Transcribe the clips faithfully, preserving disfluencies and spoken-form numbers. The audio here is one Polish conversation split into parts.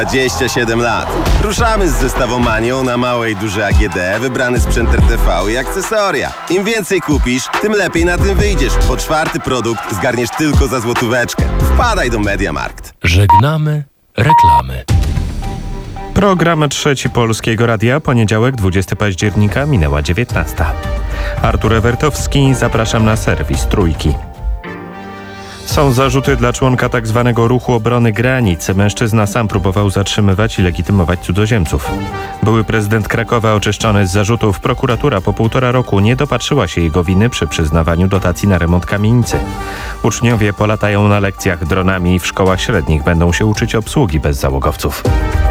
dwadzieścia siedem lat. Ruszamy z zestawą Manią na małe i duże A G D, wybrany sprzęt R T V i akcesoria. Im więcej kupisz, tym lepiej na tym wyjdziesz. Po czwarty produkt zgarniesz tylko za złotóweczkę. Wpadaj do MediaMarkt. Żegnamy reklamy. Program Trzeci Polskiego Radia, poniedziałek dwudziestego października, minęła dziewiętnasta. Artur Ewertowski, zapraszam na serwis Trójki. Są zarzuty dla członka tzw. Ruchu Obrony Granic. Mężczyzna sam próbował zatrzymywać i legitymować cudzoziemców. Były prezydent Krakowa oczyszczony z zarzutów. Prokuratura po półtora roku nie dopatrzyła się jego winy przy przyznawaniu dotacji na remont kamienicy. Uczniowie polatają na lekcjach dronami i w szkołach średnich będą się uczyć obsługi bezzałogowców.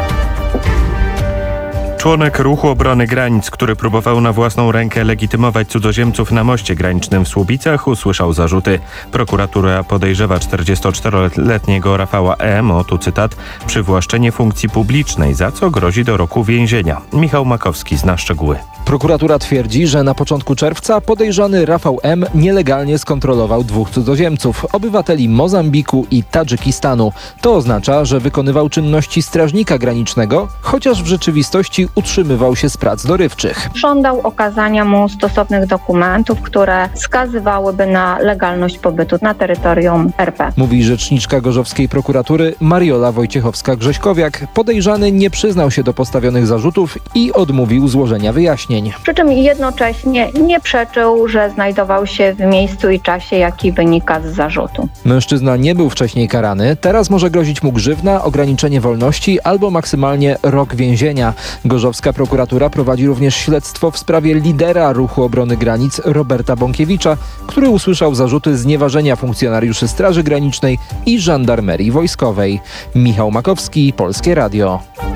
Członek Ruchu Obrony Granic, który próbował na własną rękę legitymować cudzoziemców na moście granicznym w Słubicach, usłyszał zarzuty. Prokuratura podejrzewa czterdziestoczteroletniego Rafała M. o, tu cytat, przywłaszczenie funkcji publicznej, za co grozi do roku więzienia. Michał Makowski zna szczegóły. Prokuratura twierdzi, że na początku czerwca podejrzany Rafał M. nielegalnie skontrolował dwóch cudzoziemców, obywateli Mozambiku i Tadżykistanu. To oznacza, że wykonywał czynności strażnika granicznego, chociaż w rzeczywistości utrzymywał się z prac dorywczych. Żądał okazania mu stosownych dokumentów, które wskazywałyby na legalność pobytu na terytorium R P. Mówi rzeczniczka gorzowskiej prokuratury Mariola Wojciechowska-Grześkowiak. Podejrzany nie przyznał się do postawionych zarzutów i odmówił złożenia wyjaśnień. Przy czym jednocześnie nie przeczył, że znajdował się w miejscu i czasie, jaki wynika z zarzutu. Mężczyzna nie był wcześniej karany, teraz może grozić mu grzywna, ograniczenie wolności albo maksymalnie rok więzienia. Gorzowska prokuratura prowadzi również śledztwo w sprawie lidera Ruchu Obrony Granic Roberta Bąkiewicza, który usłyszał zarzuty znieważenia funkcjonariuszy Straży Granicznej i Żandarmerii Wojskowej. Michał Makowski, Polskie Radio.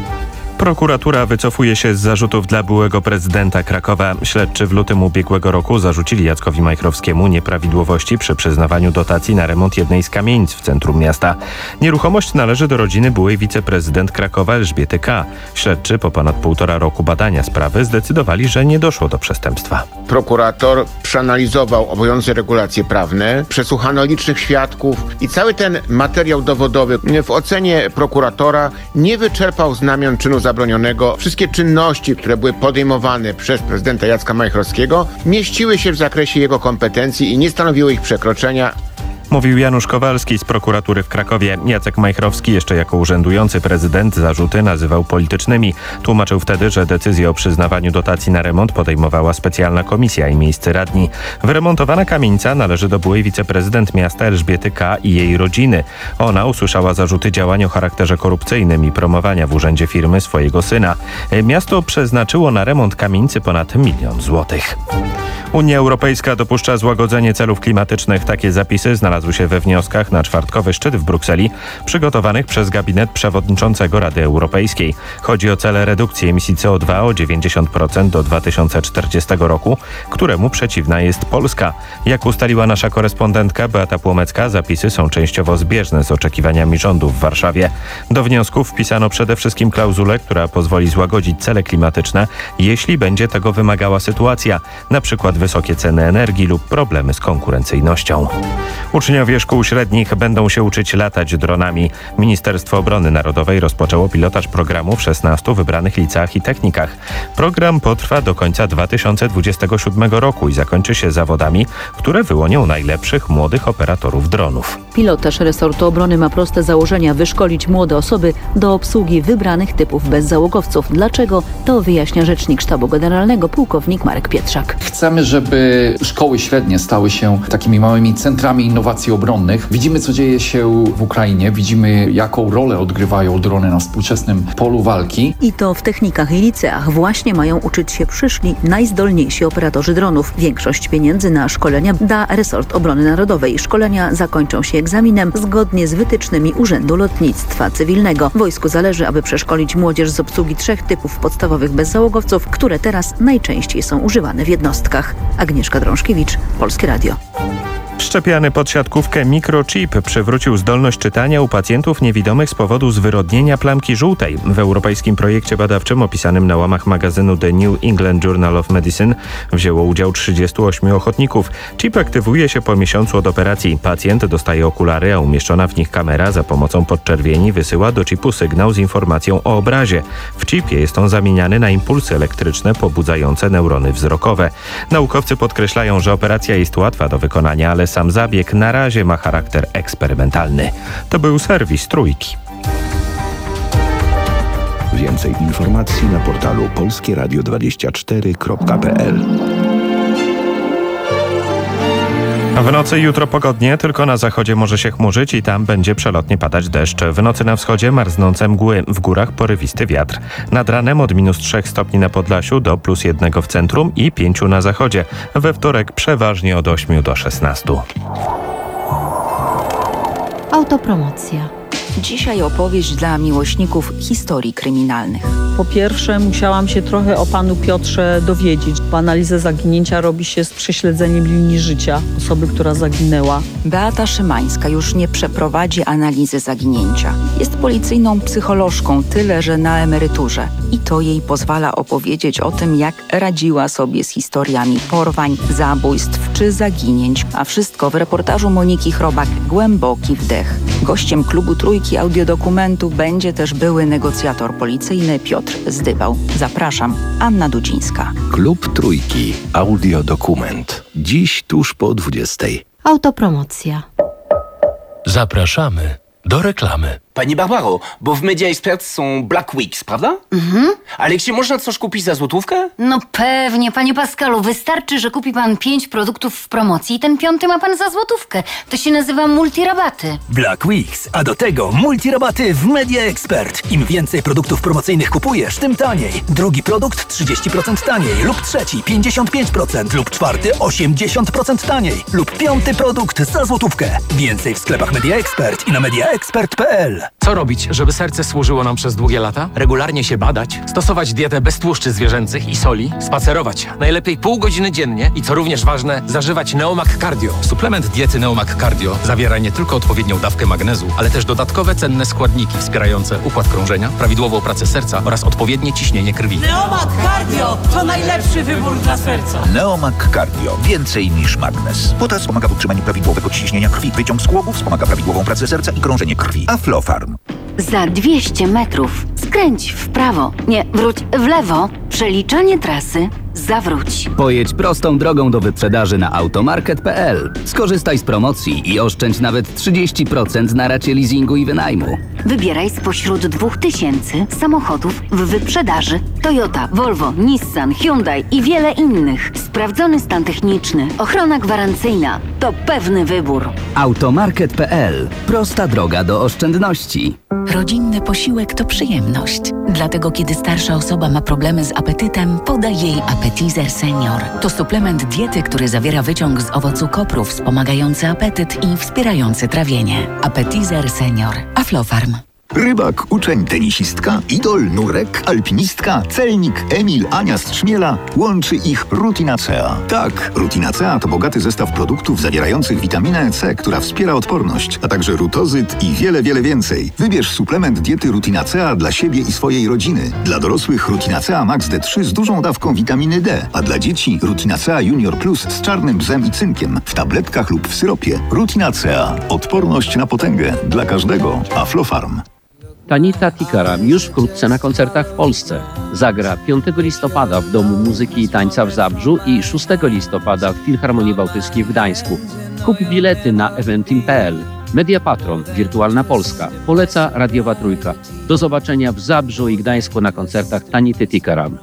Prokuratura wycofuje się z zarzutów dla byłego prezydenta Krakowa. Śledczy w lutym ubiegłego roku zarzucili Jackowi Majchrowskiemu nieprawidłowości przy przyznawaniu dotacji na remont jednej z kamienic w centrum miasta. Nieruchomość należy do rodziny byłej wiceprezydent Krakowa Elżbiety K. Śledczy po ponad półtora roku badania sprawy zdecydowali, że nie doszło do przestępstwa. Prokurator przeanalizował obowiązujące regulacje prawne, przesłuchano licznych świadków i cały ten materiał dowodowy w ocenie prokuratora nie wyczerpał znamion czynu zabronionego. Wszystkie czynności, które były podejmowane przez prezydenta Jacka Majchrowskiego, mieściły się w zakresie jego kompetencji i nie stanowiły ich przekroczenia. Mówił Janusz Kowalski z prokuratury w Krakowie. Jacek Majchrowski jeszcze jako urzędujący prezydent zarzuty nazywał politycznymi. Tłumaczył wtedy, że decyzję o przyznawaniu dotacji na remont podejmowała specjalna komisja i miejscy radni. Wyremontowana kamienica należy do byłej wiceprezydent miasta Elżbiety K. i jej rodziny. Ona usłyszała zarzuty działań o charakterze korupcyjnym i promowania w urzędzie firmy swojego syna. Miasto przeznaczyło na remont kamienicy ponad milion złotych. Unia Europejska dopuszcza złagodzenie celów klimatycznych. Takie zapisy znalazły się we wnioskach na czwartkowy szczyt w Brukseli, przygotowanych przez gabinet przewodniczącego Rady Europejskiej. Chodzi o cele redukcji emisji C O dwa o dziewięćdziesiąt procent do dwa tysiące czterdziestego roku, któremu przeciwna jest Polska. Jak ustaliła nasza korespondentka Beata Płomecka, zapisy są częściowo zbieżne z oczekiwaniami rządu w Warszawie. Do wniosków wpisano przede wszystkim klauzulę, która pozwoli złagodzić cele klimatyczne, jeśli będzie tego wymagała sytuacja, na przykład wysokie ceny energii lub problemy z konkurencyjnością. Uczniowie szkół średnich będą się uczyć latać dronami. Ministerstwo Obrony Narodowej rozpoczęło pilotaż programu w szesnastu wybranych liceach i technikach. Program potrwa do końca dwa tysiące dwudziestego siódmego roku i zakończy się zawodami, które wyłonią najlepszych młodych operatorów dronów. Pilotaż resortu obrony ma proste założenia: wyszkolić młode osoby do obsługi wybranych typów bezzałogowców. Dlaczego? To wyjaśnia rzecznik Sztabu Generalnego pułkownik Marek Pietrzak. Chcemy, żeby szkoły średnie stały się takimi małymi centrami innowacji obronnych. Widzimy, co dzieje się w Ukrainie, widzimy, jaką rolę odgrywają drony na współczesnym polu walki. I to w technikach i liceach właśnie mają uczyć się przyszli najzdolniejsi operatorzy dronów. Większość pieniędzy na szkolenia da resort obrony narodowej. Szkolenia zakończą się egzaminem zgodnie z wytycznymi Urzędu Lotnictwa Cywilnego. Wojsku zależy, aby przeszkolić młodzież z obsługi trzech typów podstawowych bezzałogowców, które teraz najczęściej są używane w jednostkach. Agnieszka Drążkiewicz, Polskie Radio. Wszczepiany pod siatkówkę mikrochip przywrócił zdolność czytania u pacjentów niewidomych z powodu zwyrodnienia plamki żółtej. W europejskim projekcie badawczym opisanym na łamach magazynu The New England Journal of Medicine wzięło udział trzydziestu ośmiu ochotników. Chip aktywuje się po miesiącu od operacji. Pacjent dostaje okulary, a umieszczona w nich kamera za pomocą podczerwieni wysyła do chipu sygnał z informacją o obrazie. W chipie jest on zamieniany na impulsy elektryczne pobudzające neurony wzrokowe. Naukowcy podkreślają, że operacja jest łatwa do wykonania, ale sam zabieg na razie ma charakter eksperymentalny. To był serwis Trójki. Więcej informacji na portalu polskie radio dwadzieścia cztery kropka p l. W nocy jutro pogodnie, tylko na zachodzie może się chmurzyć i tam będzie przelotnie padać deszcz. W nocy na wschodzie marznące mgły, w górach porywisty wiatr. Nad ranem od minus trzech stopni na Podlasiu do plus jednego w centrum i pięciu na zachodzie. We wtorek przeważnie od ośmiu do szesnastu. Autopromocja. Dzisiaj opowieść dla miłośników historii kryminalnych. Po pierwsze, musiałam się trochę o panu Piotrze dowiedzieć, bo analizę zaginięcia robi się z prześledzeniem linii życia osoby, która zaginęła. Beata Szymańska już nie przeprowadzi analizy zaginięcia. Jest policyjną psycholożką, tyle że na emeryturze. I to jej pozwala opowiedzieć o tym, jak radziła sobie z historiami porwań, zabójstw czy zaginięć. A wszystko w reportażu Moniki Chrobak Głęboki wdech. Gościem klubu Trójki audiodokumentu będzie też były negocjator policyjny Piotr Zdybał. Zapraszam, Anna Dudzińska. Klub Trójki. Audiodokument. Dziś tuż po dwudziestej. Autopromocja. Zapraszamy do reklamy. Pani Barbaro, bo w Media Expert są Black Weeks, prawda? Mhm. Ale gdzie można coś kupić za złotówkę? No pewnie, panie Pascalu. Wystarczy, że kupi pan pięć produktów w promocji i ten piąty ma pan za złotówkę. To się nazywa multirabaty. Black Weeks, a do tego multirabaty w Media Expert. Im więcej produktów promocyjnych kupujesz, tym taniej. Drugi produkt trzydzieści procent taniej, lub trzeci pięćdziesiąt pięć procent, lub czwarty osiemdziesiąt procent taniej, lub piąty produkt za złotówkę. Więcej w sklepach Media Expert i na media expert kropka p l. Co robić, żeby serce służyło nam przez długie lata? Regularnie się badać, stosować dietę bez tłuszczy zwierzęcych i soli, spacerować, najlepiej pół godziny dziennie i co również ważne, zażywać Neomak Cardio. Suplement diety Neomak Cardio zawiera nie tylko odpowiednią dawkę magnezu, ale też dodatkowe cenne składniki wspierające układ krążenia, prawidłową pracę serca oraz odpowiednie ciśnienie krwi. Neomak Cardio to najlepszy wybór dla serca. Neomak Cardio. Więcej niż magnez. Potas wspomaga w utrzymaniu prawidłowego ciśnienia krwi. Wyciąg z kłobów wspomaga prawidłową pracę serca i krążenie krwi. Aflofarm. Za dwieście metrów skręć w prawo. Nie, wróć w lewo. Przeliczanie trasy. Zawróć. Pojedź prostą drogą do wyprzedaży na automarket kropka p l. Skorzystaj z promocji i oszczędź nawet trzydzieści procent na racie leasingu i wynajmu. Wybieraj spośród dwóch tysięcy samochodów w wyprzedaży. Toyota, Volvo, Nissan, Hyundai i wiele innych. Sprawdzony stan techniczny, ochrona gwarancyjna. To pewny wybór. automarket kropka p l. Prosta droga do oszczędności. Rodzinny posiłek to przyjemność. Dlatego kiedy starsza osoba ma problemy z apetytem, podaj jej Appetizer Senior. To suplement diety, który zawiera wyciąg z owocu kopru wspomagający apetyt i wspierający trawienie. Appetizer Senior. Aflofarm. Rybak, uczeń, tenisistka, idol, nurek, alpinistka, celnik, Emil, Ania z Trzmiela. Łączy ich Rutinacea. Tak, Rutinacea to bogaty zestaw produktów zawierających witaminę C, która wspiera odporność, a także rutozyt i wiele, wiele więcej. Wybierz suplement diety Rutinacea dla siebie i swojej rodziny. Dla dorosłych Rutinacea Max D trzy z dużą dawką witaminy D, a dla dzieci Rutinacea Junior Plus z czarnym bzem i cynkiem w tabletkach lub w syropie. Rutinacea. Odporność na potęgę. Dla każdego. Aflofarm. Tanita Tikaram już wkrótce na koncertach w Polsce. Zagra piątego listopada w Domu Muzyki i Tańca w Zabrzu i szóstego listopada w Filharmonii Bałtyckiej w Gdańsku. Kup bilety na eventim kropka p l. Media Patron, Wirtualna Polska. Poleca Radiowa Trójka. Do zobaczenia w Zabrzu i Gdańsku na koncertach Tanity Tikaram.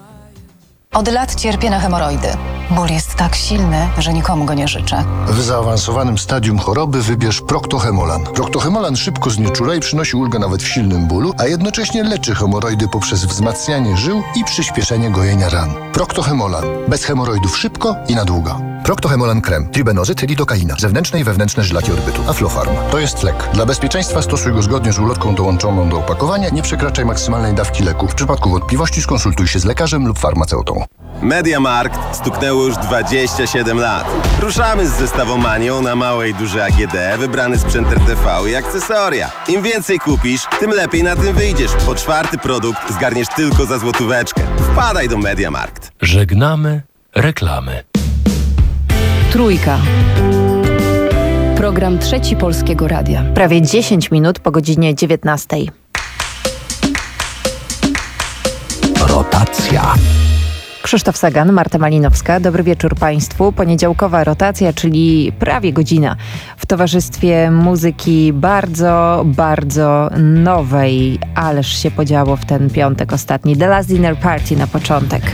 Od lat cierpię na hemoroidy. Ból jest tak silny, że nikomu go nie życzę. W zaawansowanym stadium choroby wybierz Proctohemolan. Proctohemolan szybko znieczula i przynosi ulgę nawet w silnym bólu, a jednocześnie leczy hemoroidy poprzez wzmacnianie żył i przyspieszenie gojenia ran. Proctohemolan. Bez hemoroidów szybko i na długo. Proctohemolan krem. Tribenozyt, lidokaina. Zewnętrzne i wewnętrzne żylaki odbytu. Aflofarm. To jest lek. Dla bezpieczeństwa stosuj go zgodnie z ulotką dołączoną do opakowania. Nie przekraczaj maksymalnej dawki leku. W przypadku wątpliwości skonsultuj się z lekarzem lub farmaceutą. MediaMarkt stuknęło już dwadzieścia siedem lat. Ruszamy z zestawomanią na małe i duże A G D, wybrany sprzęt R T V i akcesoria. Im więcej kupisz, tym lepiej na tym wyjdziesz. Po czwarty produkt zgarniesz tylko za złotóweczkę. Wpadaj do MediaMarkt. Żegnamy reklamy. Trójka. Program Trzeci Polskiego Radia. Prawie dziesięć minut po godzinie dziewiętnastej. Rotacja. Krzysztof Sagan, Marta Malinowska. Dobry wieczór Państwu. Poniedziałkowa rotacja, czyli prawie godzina w towarzystwie muzyki bardzo, bardzo nowej. Ależ się podziało w ten piątek ostatni. The Last Dinner Party na początek.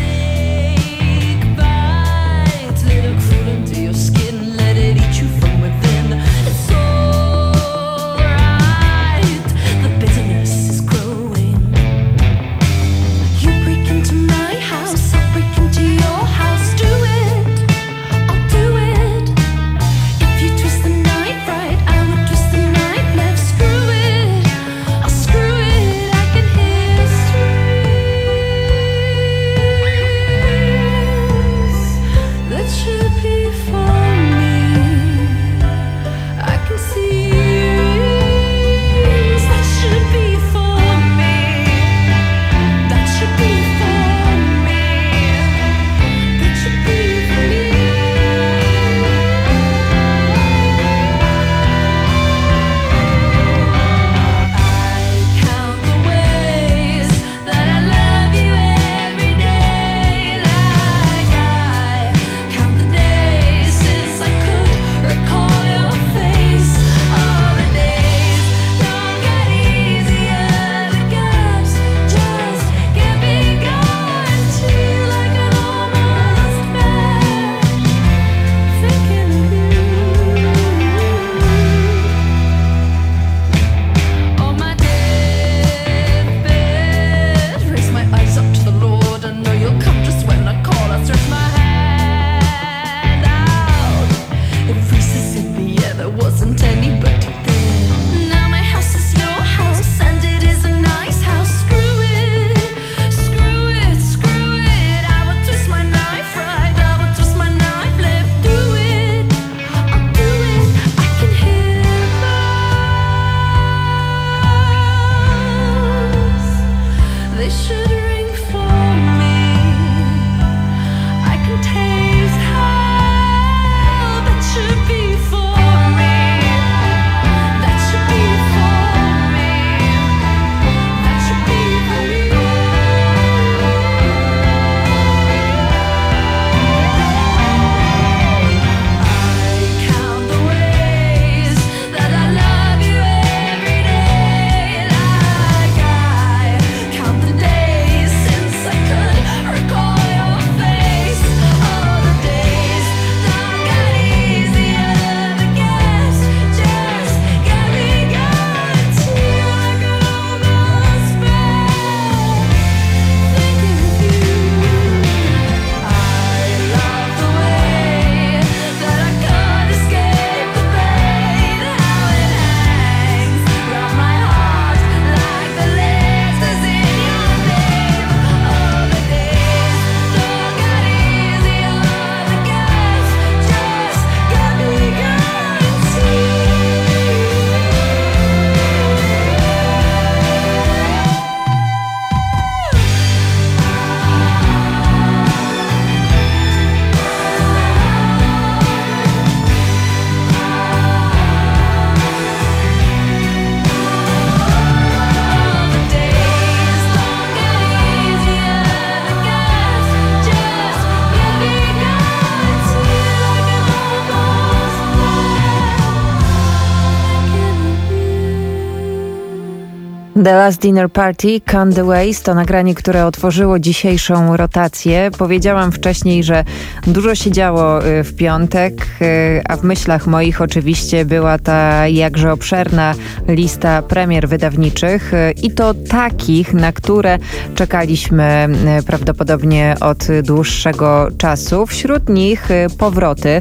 The Last Dinner Party, Count the Ways to nagranie, które otworzyło dzisiejszą rotację. Powiedziałam wcześniej, że dużo się działo w piątek, a w myślach moich oczywiście była ta jakże obszerna lista premier wydawniczych i to takich, na które czekaliśmy prawdopodobnie od dłuższego czasu. Wśród nich powroty,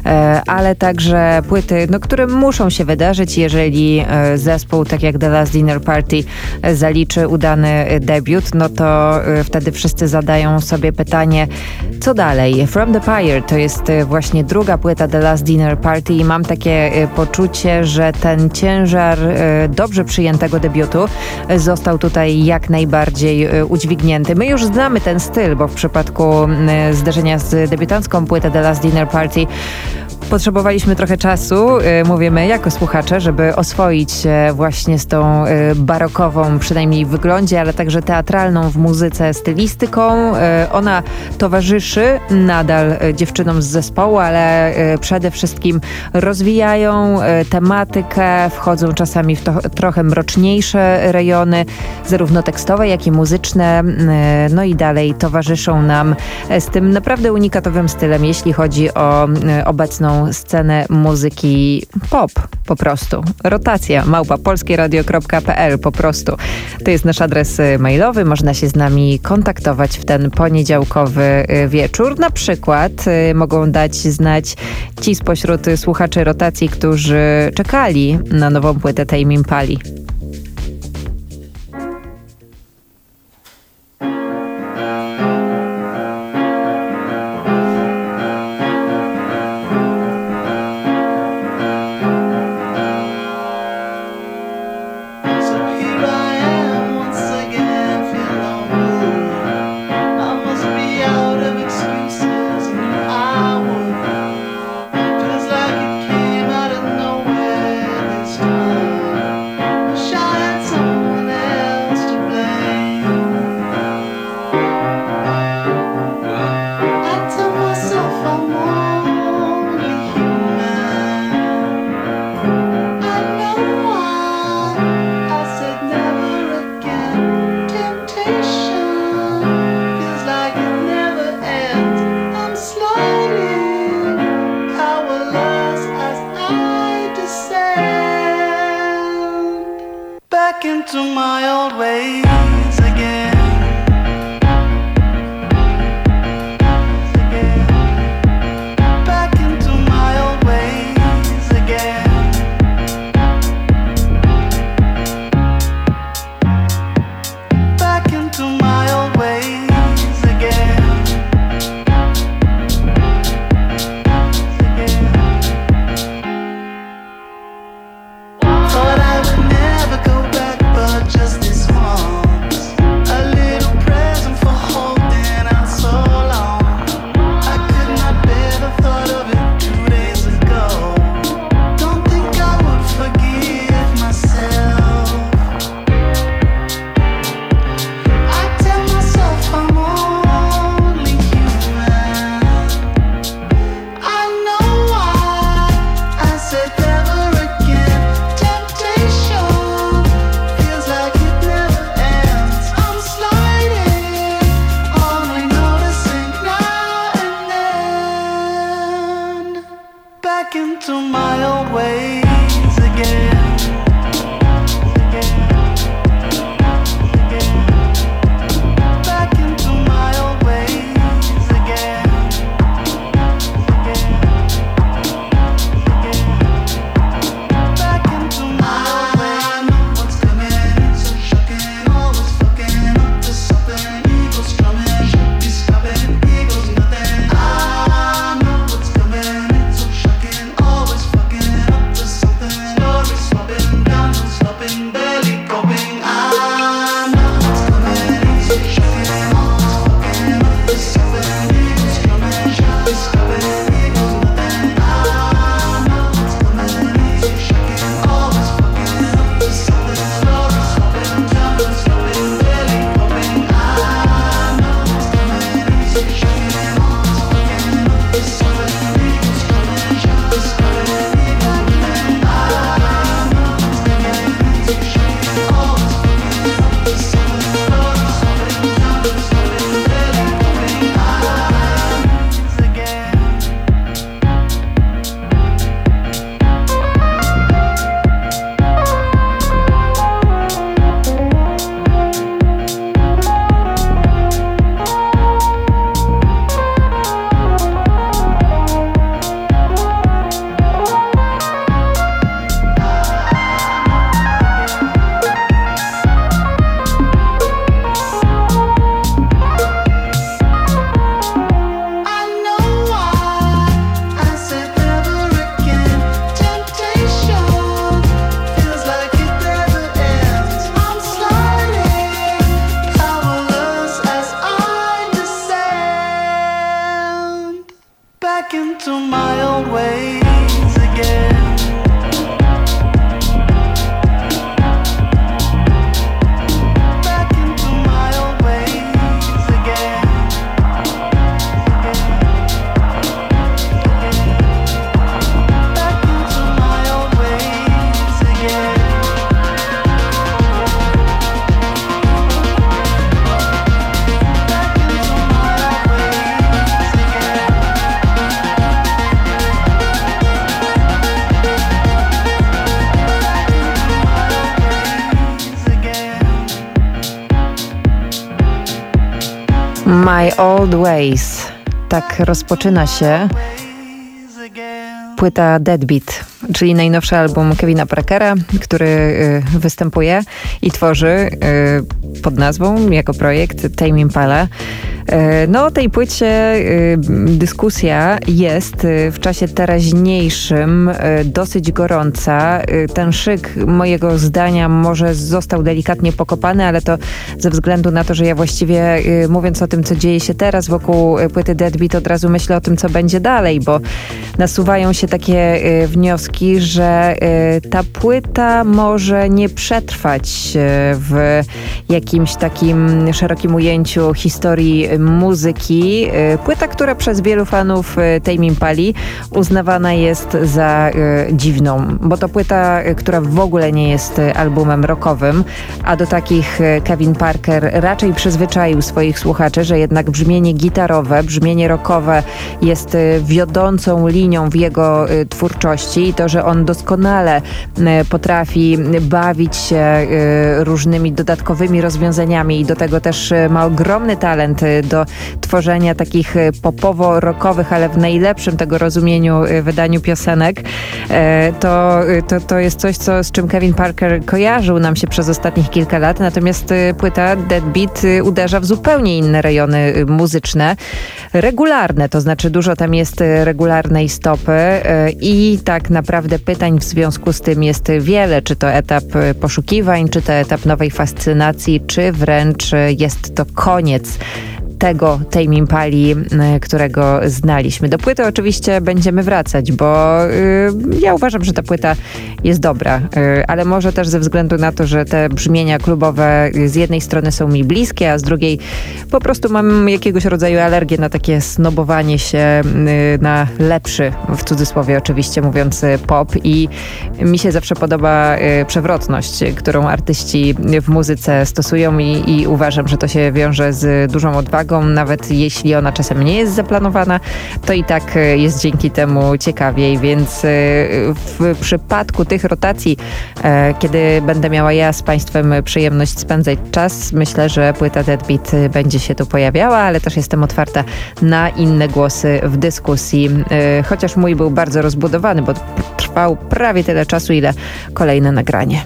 ale także płyty, no, które muszą się wydarzyć, jeżeli zespół tak jak The Last Dinner Party zaliczy udany debiut, no to wtedy wszyscy zadają sobie pytanie, co dalej? From the Pyre to jest właśnie druga płyta The Last Dinner Party i mam takie poczucie, że ten ciężar dobrze przyjętego debiutu został tutaj jak najbardziej udźwignięty. My już znamy ten styl, bo w przypadku zderzenia z debiutancką płytę The Last Dinner Party potrzebowaliśmy trochę czasu, mówimy jako słuchacze, żeby oswoić się właśnie z tą barokową, przynajmniej w wyglądzie, ale także teatralną w muzyce stylistyką. Ona towarzyszy nadal dziewczynom z zespołu, ale przede wszystkim rozwijają tematykę, wchodzą czasami w to, trochę mroczniejsze rejony, zarówno tekstowe, jak i muzyczne. No i dalej towarzyszą nam z tym naprawdę unikatowym stylem, jeśli chodzi o obecną scenę muzyki pop po prostu. Rotacja małpa polskieradio kropka pe el po prostu. To jest nasz adres mailowy. Można się z nami kontaktować w ten poniedziałkowy wieczór. Na przykład mogą dać znać ci spośród słuchaczy rotacji, którzy czekali na nową płytę Tame Impali. Shine. My Old Ways. Tak rozpoczyna się płyta Deadbeat, czyli najnowszy album Kevina Parkera, który y, występuje i tworzy y, pod nazwą, jako projekt Tame Impala. Y, no o tej płycie y, dyskusja jest y, w czasie teraźniejszym y, dosyć gorąca. Y, ten szyk mojego zdania może został delikatnie pokopany, ale to ze względu na to, że ja właściwie y, mówiąc o tym, co dzieje się teraz wokół płyty Deadbeat, od razu myślę o tym, co będzie dalej, bo nasuwają się takie y, wnioski, że y, ta płyta może nie przetrwać y, w jakimś takim szerokim ujęciu historii muzyki. Y, płyta, która przez wielu fanów y, Tame Impali uznawana jest za y, dziwną, bo to płyta, y, która w ogóle nie jest y, albumem rockowym, a do takich y, Kevin Parker raczej przyzwyczaił swoich słuchaczy, że jednak brzmienie gitarowe, brzmienie rockowe jest y, wiodącą linią w jego y, twórczości i to, że on doskonale y, potrafi bawić się y, różnymi dodatkowymi rozwiązaniami i do tego też y, ma ogromny talent y, do tworzenia takich y, popowo-rockowych, ale w najlepszym tego rozumieniu y, wydaniu piosenek, y, to, y, to, to jest coś, co, z czym Kevin Parker kojarzył nam się przez ostatnich kilka lat, natomiast y, płyta Deadbeat y, uderza w zupełnie inne rejony y, muzyczne, regularne, to znaczy dużo tam jest y, regularnej stopy y, i tak naprawdę pytań w związku z tym jest wiele, czy to etap y, poszukiwań, czy to etap nowej fascynacji, czy wręcz y, jest to koniec tego Tame Impali, którego znaliśmy. Do płyty oczywiście będziemy wracać, bo y, ja uważam, że ta płyta jest dobra, y, ale może też ze względu na to, że te brzmienia klubowe z jednej strony są mi bliskie, a z drugiej po prostu mam jakiegoś rodzaju alergię na takie snobowanie się y, na lepszy, w cudzysłowie oczywiście mówiąc, pop i mi się zawsze podoba y, przewrotność, którą artyści w muzyce stosują i, i uważam, że to się wiąże z dużą odwagą. Nawet jeśli ona czasem nie jest zaplanowana, to i tak jest dzięki temu ciekawiej, więc w przypadku tych rotacji, kiedy będę miała ja z Państwem przyjemność spędzać czas, myślę, że płyta Deadbeat będzie się tu pojawiała, ale też jestem otwarta na inne głosy w dyskusji, chociaż mój był bardzo rozbudowany, bo trwał prawie tyle czasu, ile kolejne nagranie.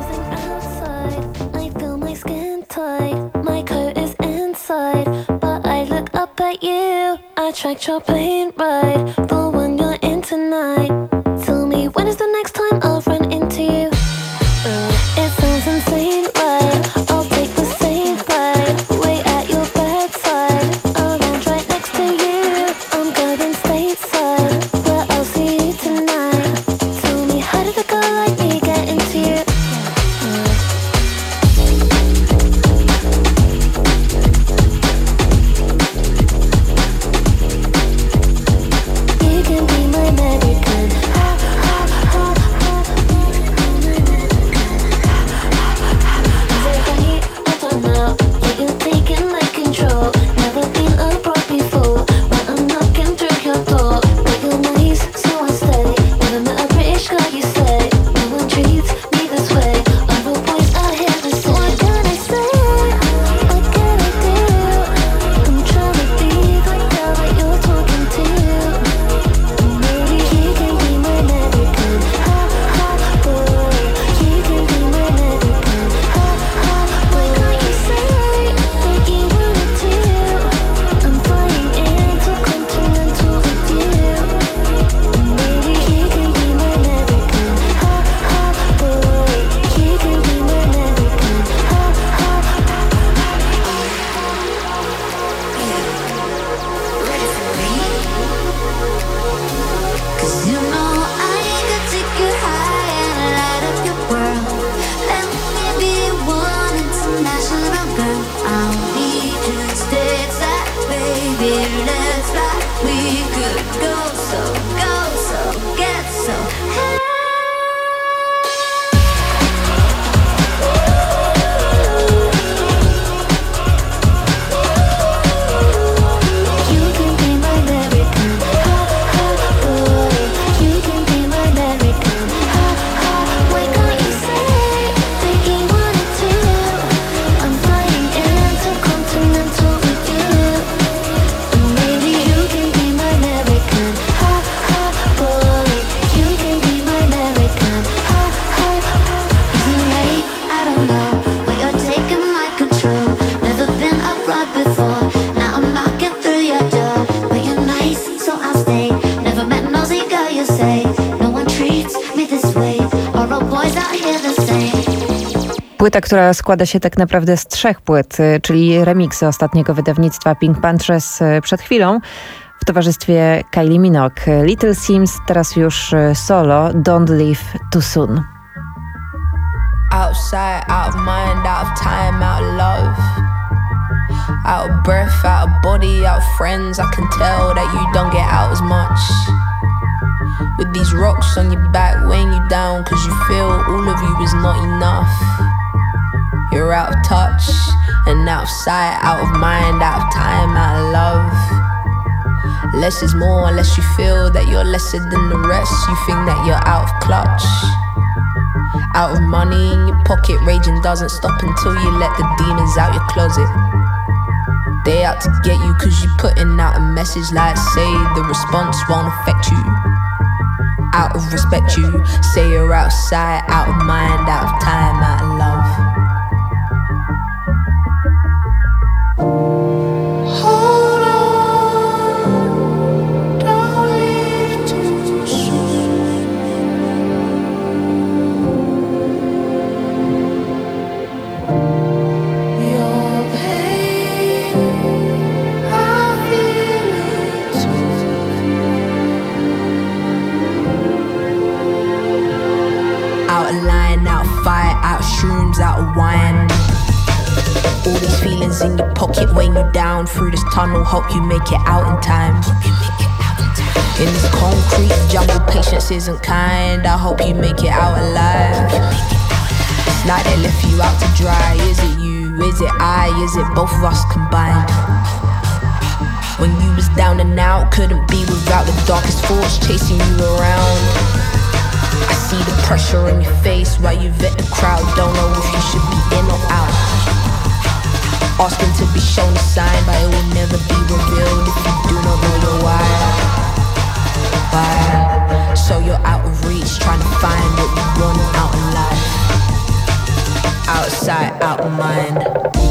I tracked your plane ride, the one you're in tonight. Tell me, when is the next time I'll run into you? Uh, it sounds insane, right? I'll take the same ride, way at your bedside. I'll lounge right next to you. I'm going stateside, but I'll see you tonight. Tell me, how did a girl like me get into you? You Płyta, która składa się tak naprawdę z trzech płyt, czyli remiksy ostatniego wydawnictwa Pink Panthers przed chwilą w towarzystwie Kylie Minogue. Little Sims teraz już solo, Don't Leave Too Soon. Outside, out of mind, out of time, out of love. Out of breath, out of body, out of friends. I can tell that you don't get out as much. With these rocks on your back, weighing you down, cause you feel all of you is not enough. You're out of touch, and out of sight, out of mind, out of time, out of love. Less is more unless you feel that you're lesser than the rest. You think that you're out of clutch. Out of money in your pocket, raging doesn't stop until you let the demons out your closet. They out to get you cause you putting out a message like say the response won't affect you. Out of respect you say you're outside, out of mind, out of time, out of love. Hold on, don't leave too soon. Your pain, I feel it too. Out of line, out of fight, out of shrooms, out of wine. All these feelings in your pocket weighing you down through this tunnel. Hope you make it out in time. In this concrete jungle, patience isn't kind. I hope you make it out alive. It's like they left you out to dry. Is it you? Is it I? Is it both of us combined? When you was down and out, couldn't be without the darkest force chasing you around. I see the pressure in your face while you vet the crowd. Don't know if you should be in or out. Asking to be shown a sign, but it will never be revealed if you do not know your why. Why? So you're out of reach, trying to find what you want out in life. Outside, out of mind.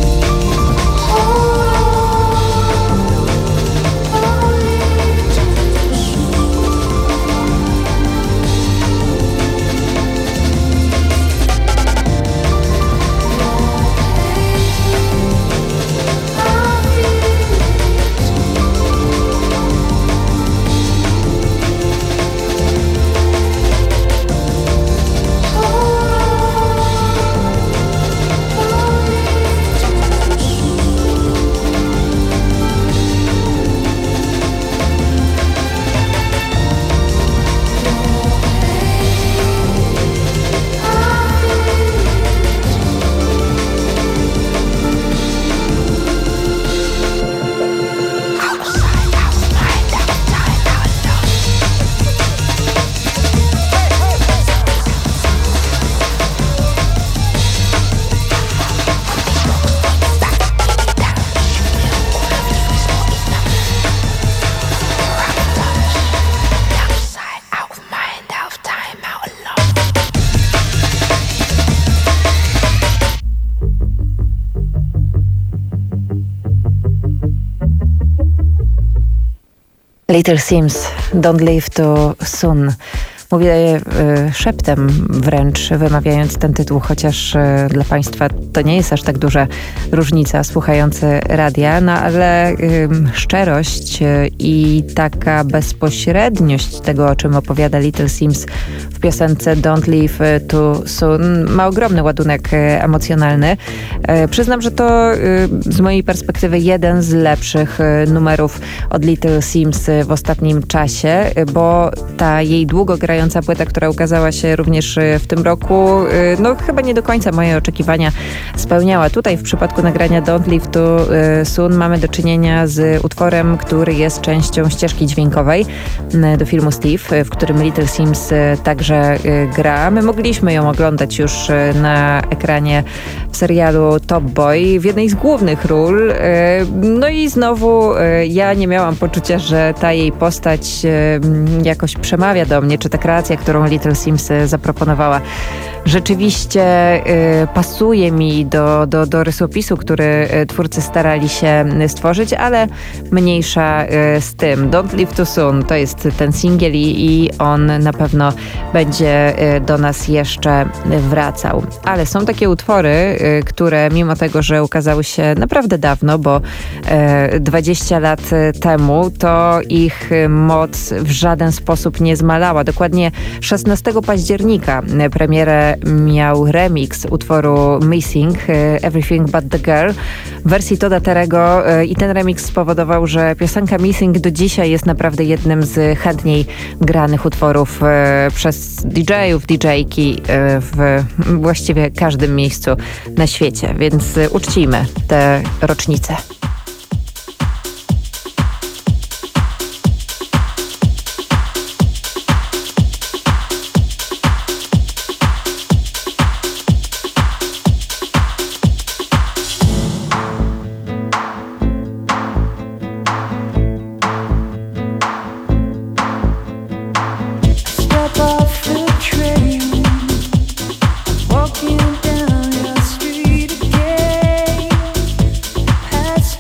Little Sims, Don't Leave Too Soon. Mówię y, szeptem wręcz, wymawiając ten tytuł, chociaż y, dla Państwa to nie jest aż tak duża różnica słuchający radia, no ale y, szczerość y, i taka bezpośredniość tego, o czym opowiada Little Sims w piosence Don't Leave Too Soon ma ogromny ładunek y, emocjonalny. Y, przyznam, że to y, z mojej perspektywy jeden z lepszych y, numerów od Little Sims y, w ostatnim czasie, y, bo ta jej długo grająca płyta, która ukazała się również w tym roku, no chyba nie do końca moje oczekiwania spełniała. Tutaj w przypadku nagrania Don't Leave Too Soon mamy do czynienia z utworem, który jest częścią ścieżki dźwiękowej do filmu Steve, w którym Little Sims także gra. My mogliśmy ją oglądać już na ekranie w serialu Top Boy w jednej z głównych ról. No i znowu ja nie miałam poczucia, że ta jej postać jakoś przemawia do mnie, czy ta kreacja, którą Little Sims zaproponowała, rzeczywiście y, pasuje mi do, do, do rysopisu, który y, twórcy starali się stworzyć, ale mniejsza y, z tym. Don't Live Too Soon to jest ten singiel i, i on na pewno będzie y, do nas jeszcze wracał. Ale są takie utwory, y, które mimo tego, że ukazały się naprawdę dawno, bo y, dwadzieścia lat temu, to ich moc w żaden sposób nie zmalała. Dokładnie szesnastego października premierę miał remix utworu Missing, Everything But The Girl w wersji Toda Terego i ten remix spowodował, że piosenka Missing do dzisiaj jest naprawdę jednym z chętniej granych utworów przez didżejów, didżejki w właściwie każdym miejscu na świecie, więc uczcijmy tę rocznicę. Walking down your street again, past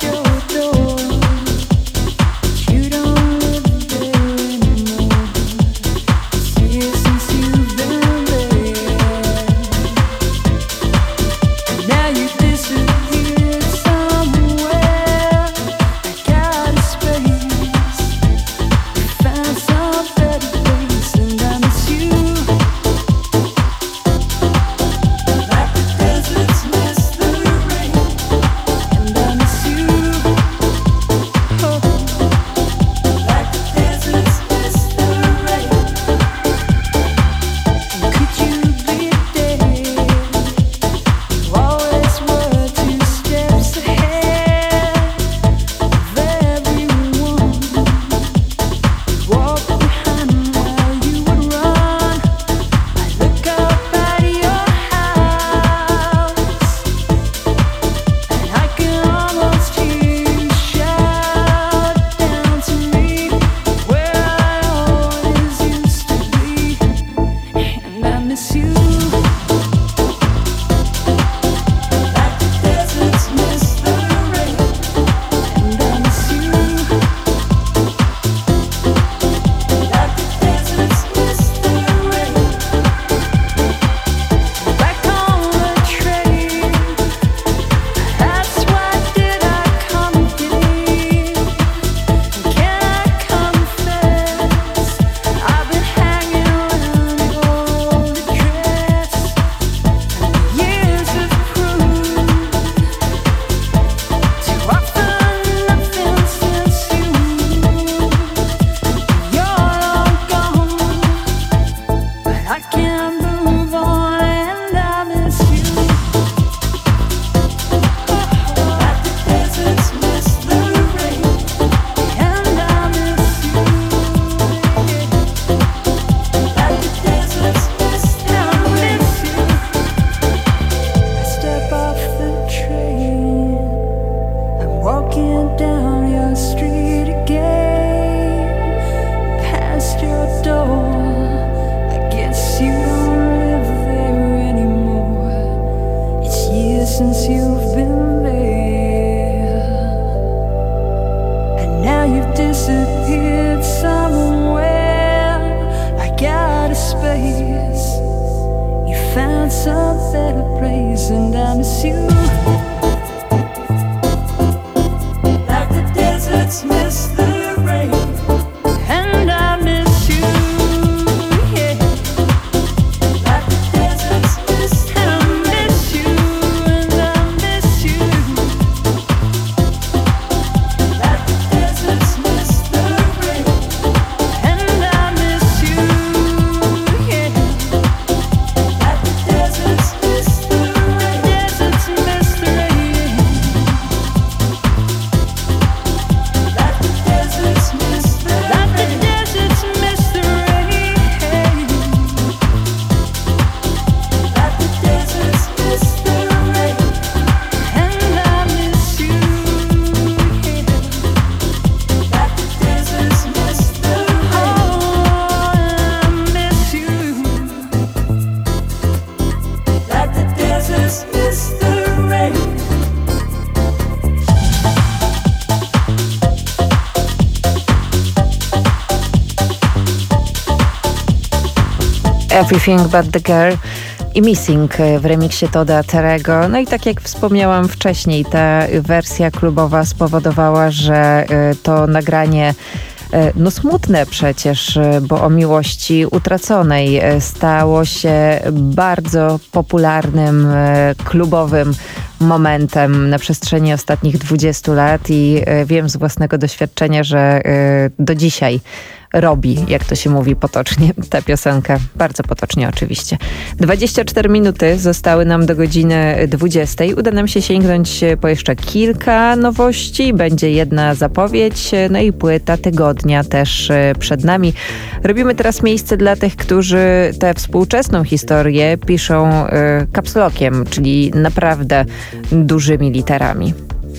Everything But The Girl i Missing w remiksie Toda Terego. No i tak jak wspomniałam wcześniej, ta wersja klubowa spowodowała, że to nagranie no smutne przecież, bo o miłości utraconej stało się bardzo popularnym klubowym momentem na przestrzeni ostatnich dwudziestu lat i wiem z własnego doświadczenia, że do dzisiaj robi, jak to się mówi potocznie, tę piosenkę. Bardzo potocznie oczywiście. dwadzieścia cztery minuty zostały nam do godziny dwudziestej. Uda nam się sięgnąć po jeszcze kilka nowości. Będzie jedna zapowiedź, no i płyta tygodnia też przed nami. Robimy teraz miejsce dla tych, którzy tę współczesną historię piszą caps lockiem, czyli naprawdę dużymi literami.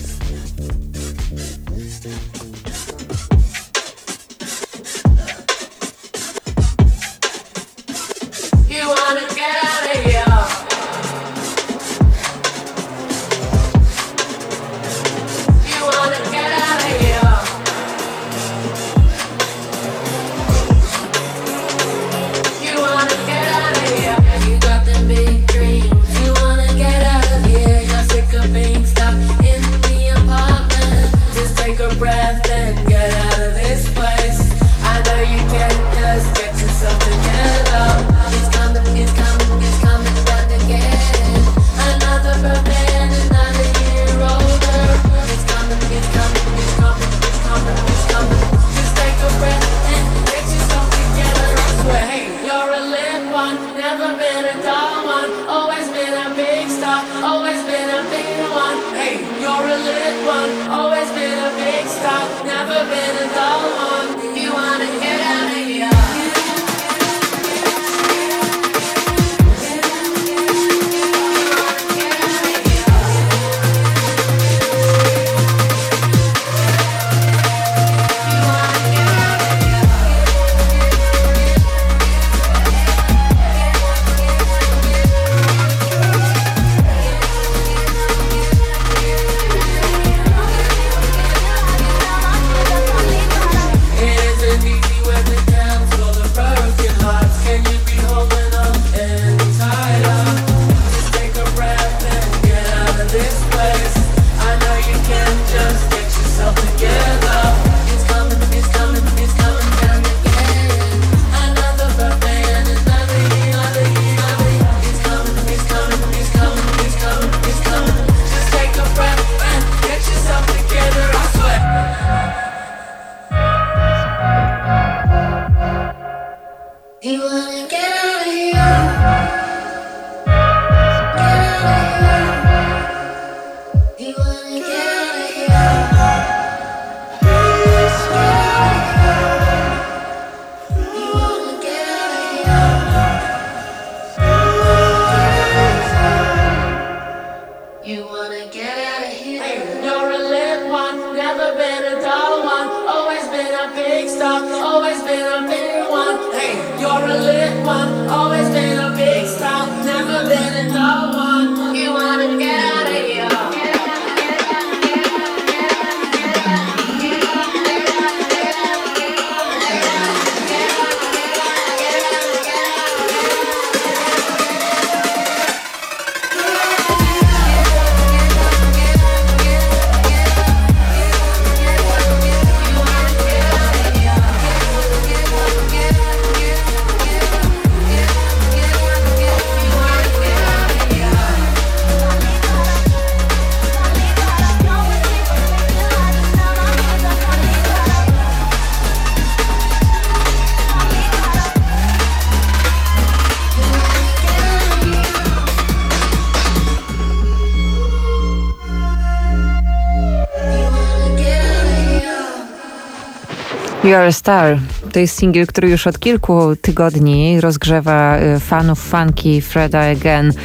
You're a Star. To jest singiel, który już od kilku tygodni rozgrzewa fanów funky Freda Again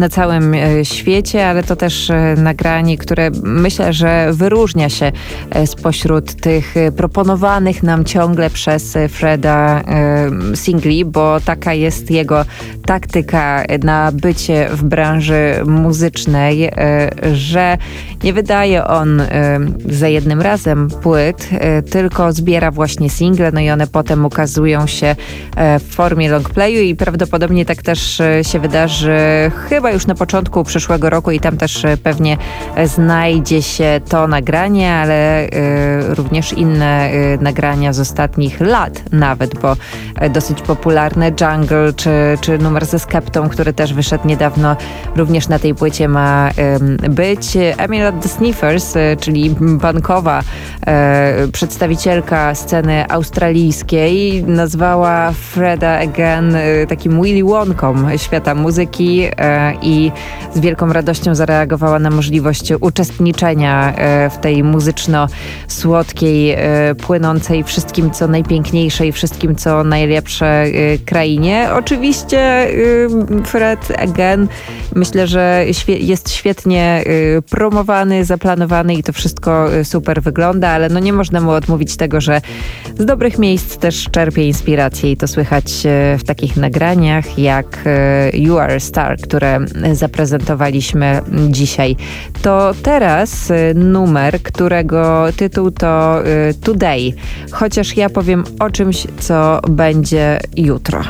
na całym świecie, ale to też nagranie, które myślę, że wyróżnia się spośród tych proponowanych nam ciągle przez Freda singli, bo taka jest jego taktyka na bycie w branży muzycznej, że nie wydaje on za jednym razem płyt, tylko zbiera właśnie single, no i one potem ukazują się w formie longplayu i prawdopodobnie tak też się wydarzy chyba już na początku przyszłego roku i tam też pewnie znajdzie się to nagranie, ale również inne nagrania z ostatnich lat nawet, bo dosyć popularne Jungle czy, czy numer ze Skeptą, który też wyszedł niedawno, również na tej płycie ma być. Emil at the Sniffers, czyli punkowa przedstawicielka sceny australijskiej, nazwała Freda Again takim Willy Wonką świata muzyki i z wielką radością zareagowała na możliwość uczestniczenia w tej muzyczno-słodkiej, płynącej wszystkim, co najpiękniejsze i wszystkim, co najlepsze krainie. Oczywiście Fred Again myślę, że jest świetnie promowany, zaplanowany i to wszystko super wygląda, ale no nie można mu odmówić tego, że z dobrych miejsc też czerpie inspirację i to słychać w takich nagraniach jak You Are a Star, które zaprezentowaliśmy dzisiaj. To teraz numer, którego tytuł to Today, chociaż ja powiem o czymś, co będzie jutro.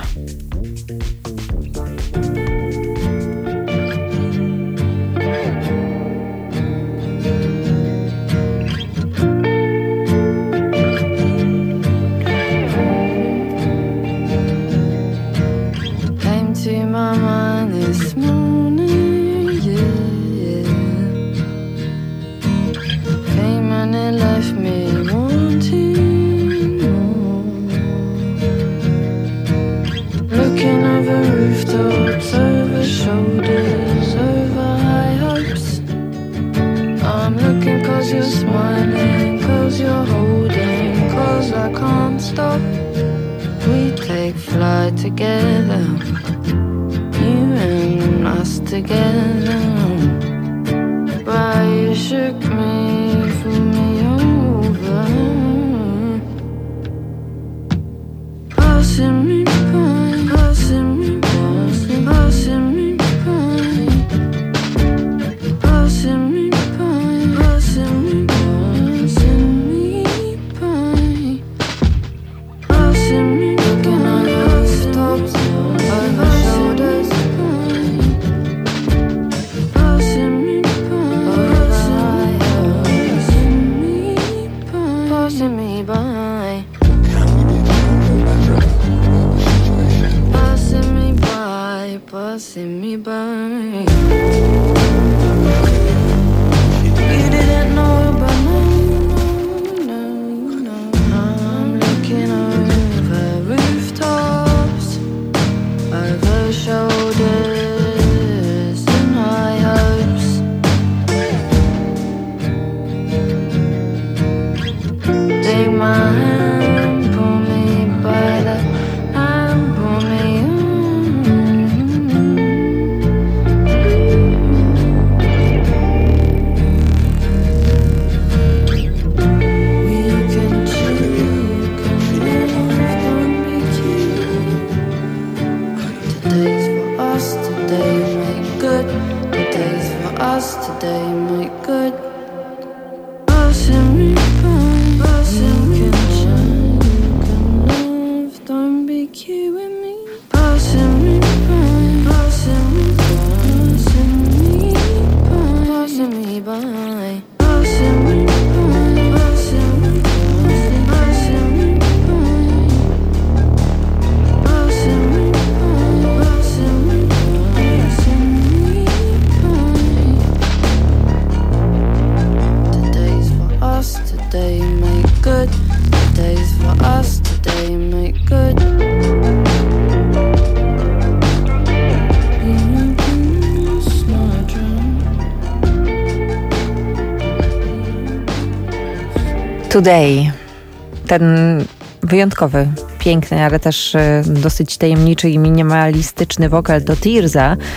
Together, you and us together. But you shook me, pulled me over, passing me by, passing me by, passing me by, passing me by, passing me by, passing me by, passing me. Passing me by. You didn't know, but now, now, now, I'm looking over rooftops, over shoulders and high hopes. Take my hand, pull me by the hand, pull me on. Today make good. Passing me by, passing me by. You can love, don't be cute with me. Passing me by, passing me by, passing me by, passing me by, passing me by, passing me by, passing me by, passing me by, passing me by, today make good. Today's for us, today make good. Today. Ten wyjątkowy, piękny, ale też dosyć tajemniczy i minimalistyczny wokal do Tearsa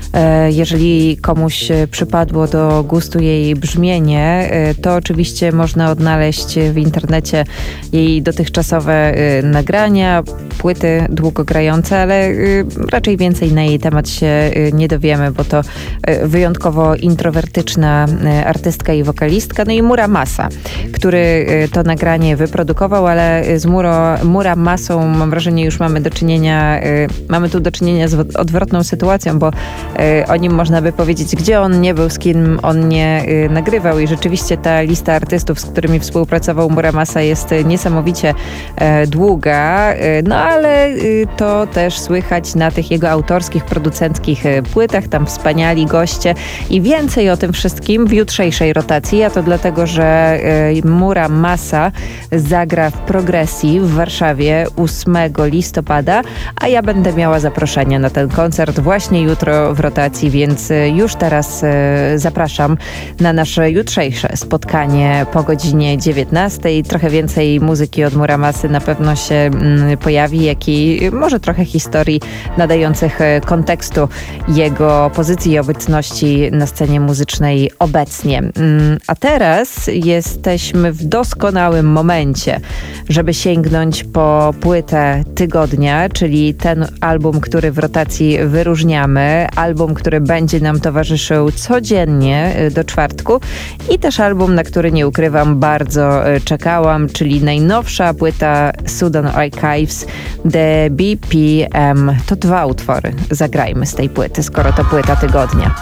Jeżeli komuś przypadło do gustu jej brzmienie, to oczywiście można odnaleźć w internecie jej dotychczasowe nagrania, płyty długogrające, ale raczej więcej na jej temat się nie dowiemy, bo to wyjątkowo introwertyczna artystka i wokalistka. No i Mura Masa, który to nagranie wyprodukował, ale z Muro, Mura Masą mam wrażenie już mamy do czynienia, mamy tu do czynienia z odwrotną sytuacją, bo o nim można by powiedzieć, gdzie on nie był, z kim on nie nagrywał i rzeczywiście ta lista artystów, z którymi współpracował Mura Masa jest niesamowicie długa, no ale to też słychać na tych jego autorskich, producenckich płytach, tam wspaniali goście i więcej o tym wszystkim w jutrzejszej rotacji, a to dlatego, że Mura Masa zagra w Progresji w Warszawie ósmego listopada, a ja będę miała zaproszenie na ten koncert właśnie jutro w rotacji, więc już teraz zapraszam na nasze jutrzejsze spotkanie po godzinie dziewiętnastej. Trochę więcej muzyki od Mura Masy na pewno się pojawi, jak i może trochę historii nadających kontekstu jego pozycji i obecności na scenie muzycznej obecnie. A teraz jesteśmy w doskonałym momencie, żeby sięgnąć po płytę tygodnia, czyli ten album, który w rotacji wyróżniamy, album, który będzie nam towarzyszył codziennie do czwartku i też album, na który nie ukrywam, bardzo czekałam, czyli najnowsza płyta Sudan Archives, The B P M. To dwa utwory. Zagrajmy z tej płyty, skoro to płyta tygodnia.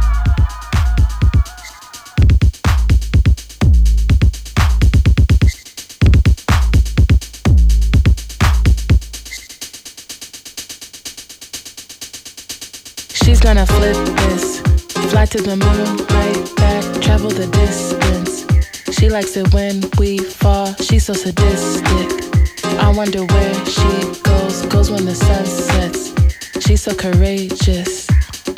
She's gonna flip this, fly to the moon, right back, travel the distance. She likes it when we fall, she's so sadistic. I wonder where she goes, goes when the sun sets. She's so courageous.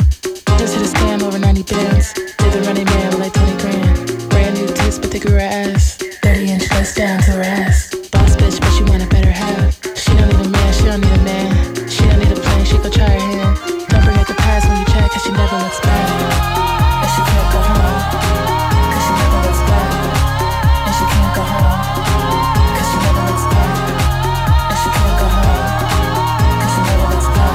Just hit a scam over ninety bands. Did the running man with like twenty grand. Brand new tits, but they grew her ass. thirty inch waist down to her ass. Boss bitch, but she want a better half. She don't need a man, she don't need a man. She don't need a plan, she go try her hand. Don't forget the past when you check, cause she never looks back. And she can't go home, cause she never looks back. And she can't go home, cause she never looks back. And she can't go home, cause she never looks back.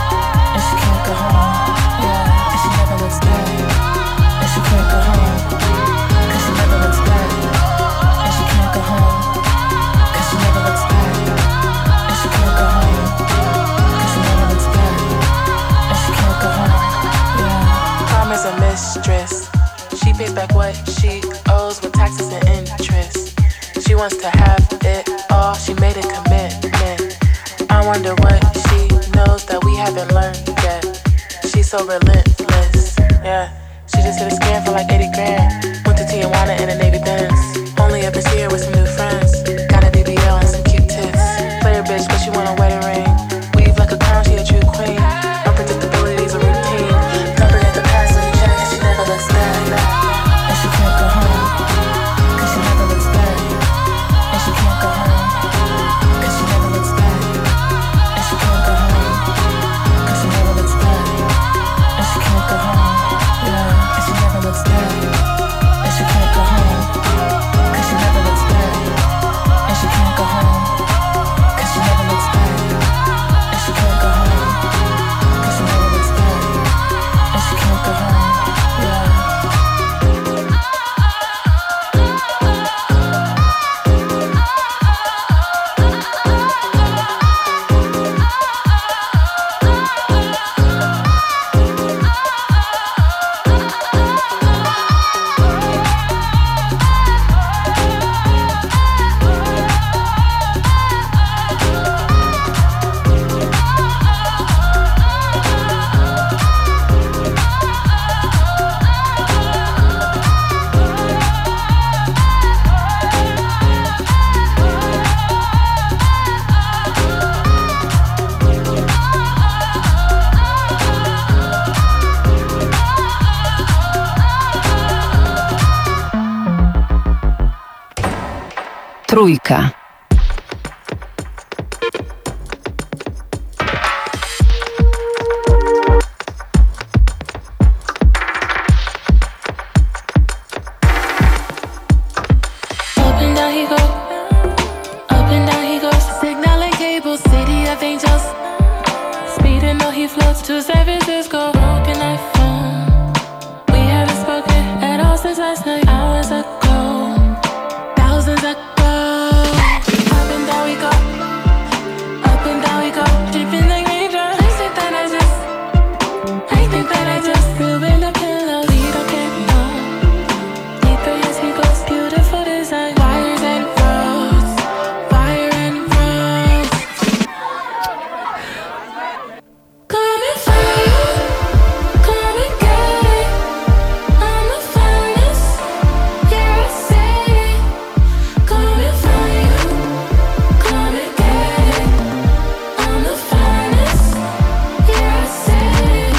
And she can't go home, yeah. And she never looks back. And she can't go home, cause she never looks back. And she can't go home, cause she never looks back. And she can't go home, cause she never looks back. And she can't go home, yeah. Prom is a mistress. She pays back what she owes with taxes and interest. She wants to have it all, she made a commitment. I wonder what she knows that we haven't learned yet. She's so relentless, yeah. She just hit a scam for like eighty grand. Went to Tijuana in a Navy Benz. Only up this year with some new friends. Got a B B L and some cute tits. Player bitch, but she want a wedding ring. Weave like a crown, she a true queen. Unpredictability's a routine. Don't forget the past when you check, and she never looks back. And she can't go home, cause she never looks back. And she can't go home, cause she never looks back. And she can't go home, cause she never looks back. And she can't go home, yeah. And she never looks back. And she can't go home, cause she never looks back. And she can't go home, cause she never looks back. And she can't go home, cause she never looks back. And she can't go home, yeah. Trójka. down he go. Up and down he goes. Signaling cable, city of angels. Speeding though he floats to San Francisco. Broken iPhone. We haven't spoken at all since last night. Hours ago. Thousands ago. Up and down we go. Up and down we go. Dripping like raindrops. I think that I just. I think that I just flew in the pillow. We don't care no. Deeper as he goes. Beautiful design. Wires and roads. Wire and roads. Coming for you. Come and get it. I'm the finest. Yeah, I say it. Coming for you. Come and get it. I'm the finest. Yeah, I say it.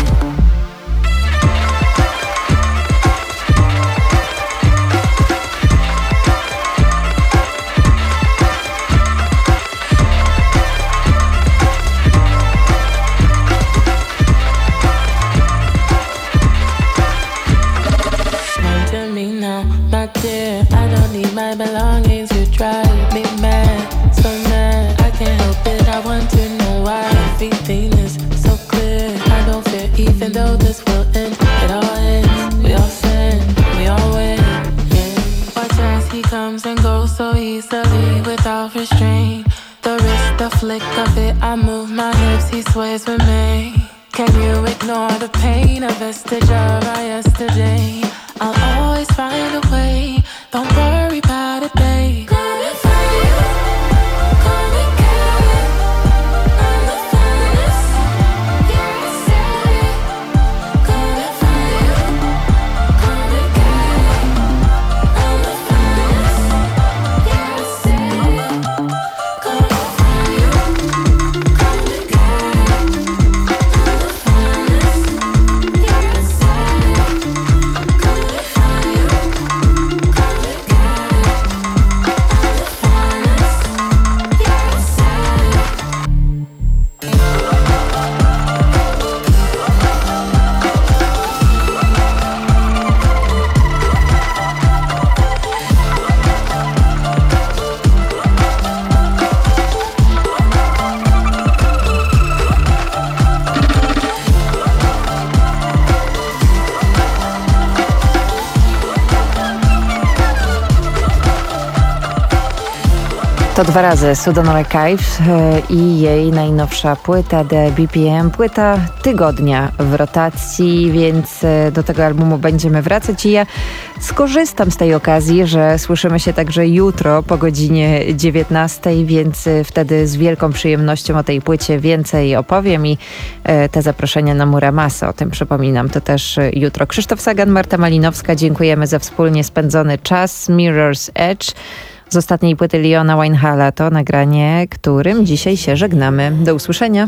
Come to me now, my dear. I don't need my belongings. You drive me mad, so mad. I can't help it. I want to know why everything is so clear. I don't fear, even though this will end. It all ends. We all sin, we all win. Yeah. Watch as he comes and goes so easily, without restraint. The wrist, the flick of it. I move my hips. He sways with me. Can you ignore the pain? A vestige of our yesterday. I'll always find a way. Don't worry about it, babe. Coming for you. Come and get it. I'm the finest. Yeah, I said it. Coming for you. Come and get it. I'm the finest. Yeah, I said it. Coming for you. Come and get it. I'm the finest. Yeah, I said it. Coming for you. Come and get it. I'm the finest. Yeah, I said it. To dwa razy Sudonore Kaiff i jej najnowsza płyta The B P M, płyta tygodnia w rotacji, więc do tego albumu będziemy wracać i ja skorzystam z tej okazji, że słyszymy się także jutro po godzinie dziewiętnastej, więc wtedy z wielką przyjemnością o tej płycie więcej opowiem i te zaproszenia na Muramasa, o tym przypominam, to też jutro. Krzysztof Sagan, Marta Malinowska, dziękujemy za wspólnie spędzony czas. Mirror's Edge z ostatniej płyty Leona Winehala, to nagranie, którym dzisiaj się żegnamy. Do usłyszenia.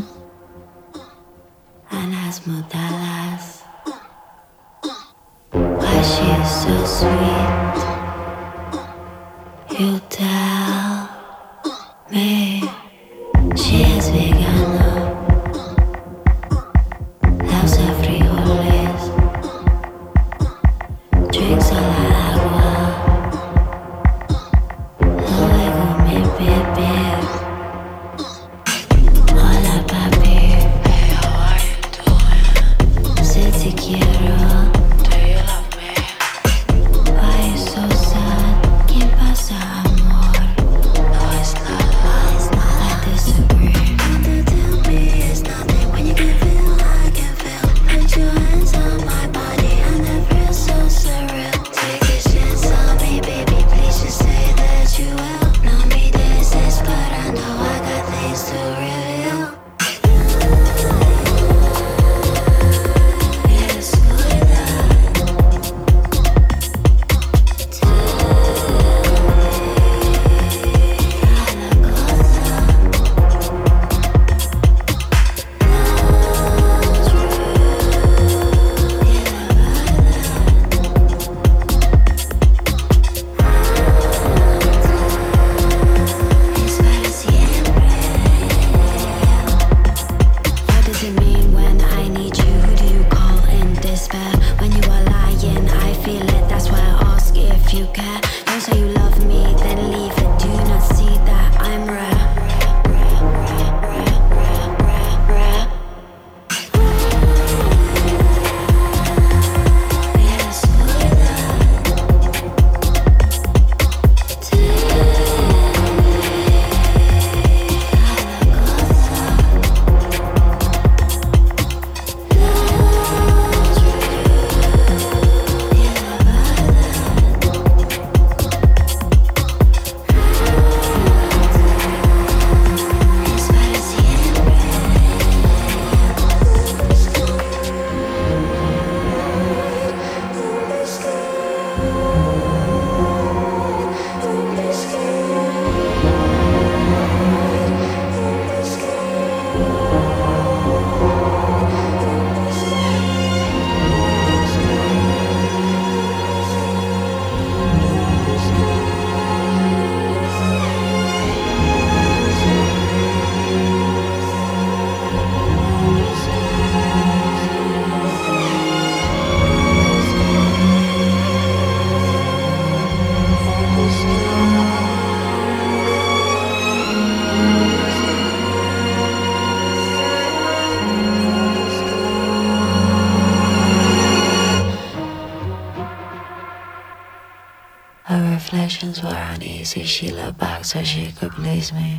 say she love box so she could please me.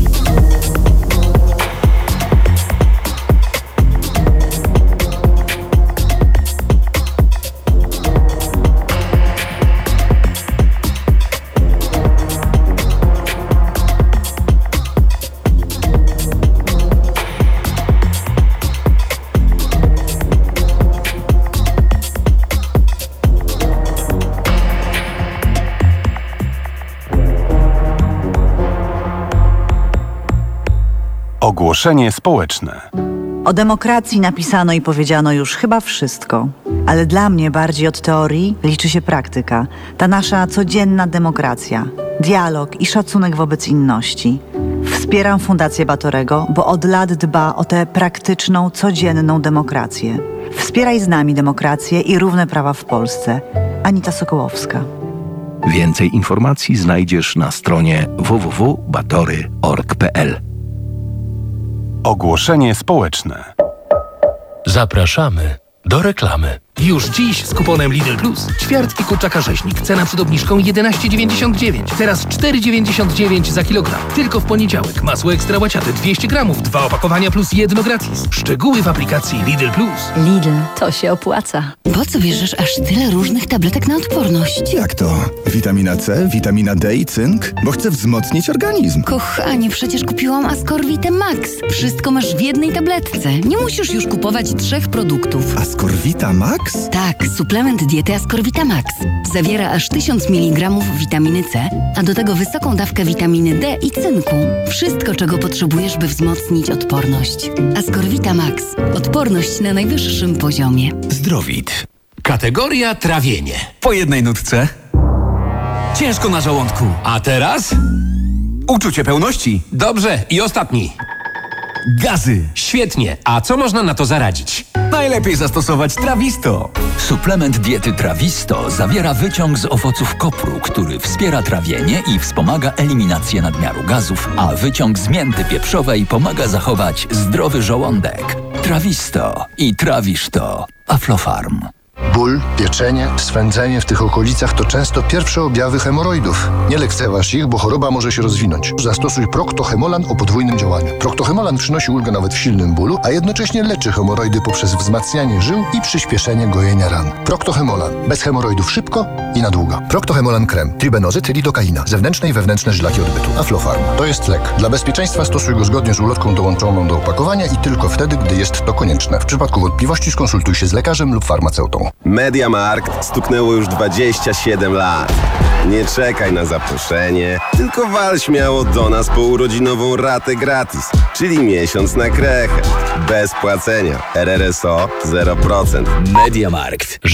Ogłoszenie społeczne. O demokracji napisano i powiedziano już chyba wszystko, ale dla mnie bardziej od teorii liczy się praktyka. Ta nasza codzienna demokracja, dialog i szacunek wobec inności. Wspieram Fundację Batorego, bo od lat dba o tę praktyczną, codzienną demokrację. Wspieraj z nami demokrację i równe prawa w Polsce. Anita Sokołowska. Więcej informacji znajdziesz na stronie w w w kropka batory kropka org kropka p l. Ogłoszenie społeczne. Zapraszamy do reklamy. Już dziś z kuponem Lidl Plus. Ćwiartki kurczaka rzeźnik. Cena przed obniżką jedenaście dziewięćdziesiąt dziewięć. Teraz cztery dziewięćdziesiąt dziewięć za kilogram. Tylko w poniedziałek. Masło ekstra łaciate dwieście gramów. Dwa opakowania plus jedno gratis. Szczegóły w aplikacji Lidl Plus. Lidl, to się opłaca. Po co bierzesz aż tyle różnych tabletek na odporność? Jak to? Witamina C, witamina D i cynk? Bo chcę wzmocnić organizm. Kochanie, przecież kupiłam Ascorvite Max. Wszystko masz w jednej tabletce. Nie musisz już kupować trzech produktów. Ascorvita Max? Tak, suplement diety Ascorvita Max. Zawiera aż tysiąc miligramów witaminy C, a do tego wysoką dawkę witaminy D i cynku. Wszystko, czego potrzebujesz, by wzmocnić odporność. Ascorvita Max. Odporność na najwyższym poziomie. Zdrowit. Kategoria trawienie. Po jednej nutce. Ciężko na żołądku. A teraz? Uczucie pełności. Dobrze. I ostatni. Gazy. Świetnie. A co można na to zaradzić? Najlepiej zastosować Trawisto. Suplement diety Trawisto zawiera wyciąg z owoców kopru, który wspiera trawienie i wspomaga eliminację nadmiaru gazów, a wyciąg z mięty pieprzowej pomaga zachować zdrowy żołądek. Trawisto i trawisz to. Aflofarm. Ból, pieczenie, swędzenie w tych okolicach to często pierwsze objawy hemoroidów. Nie lekceważ ich, bo choroba może się rozwinąć. Zastosuj Procto-Hemolan o podwójnym działaniu. Procto-Hemolan przynosi ulgę nawet w silnym bólu, a jednocześnie leczy hemoroidy poprzez wzmacnianie żył i przyspieszenie gojenia ran. Procto-Hemolan. Bez hemoroidów szybko i na długo. Procto-Hemolan krem. Tribenozyt, lidokaina. Zewnętrzne i wewnętrzne żylaki odbytu. Aflofarm. To jest lek. Dla bezpieczeństwa stosuj go zgodnie z ulotką dołączoną do opakowania i tylko wtedy, gdy jest to konieczne. W przypadku wątpliwości skonsultuj się z lekarzem lub farmaceutą. MediaMarkt stuknęło już dwadzieścia siedem lat. Nie czekaj na zaproszenie, tylko wal śmiało do nas po urodzinową ratę gratis, czyli miesiąc na krechę, bez płacenia. R R S O zero procent. MediaMarkt.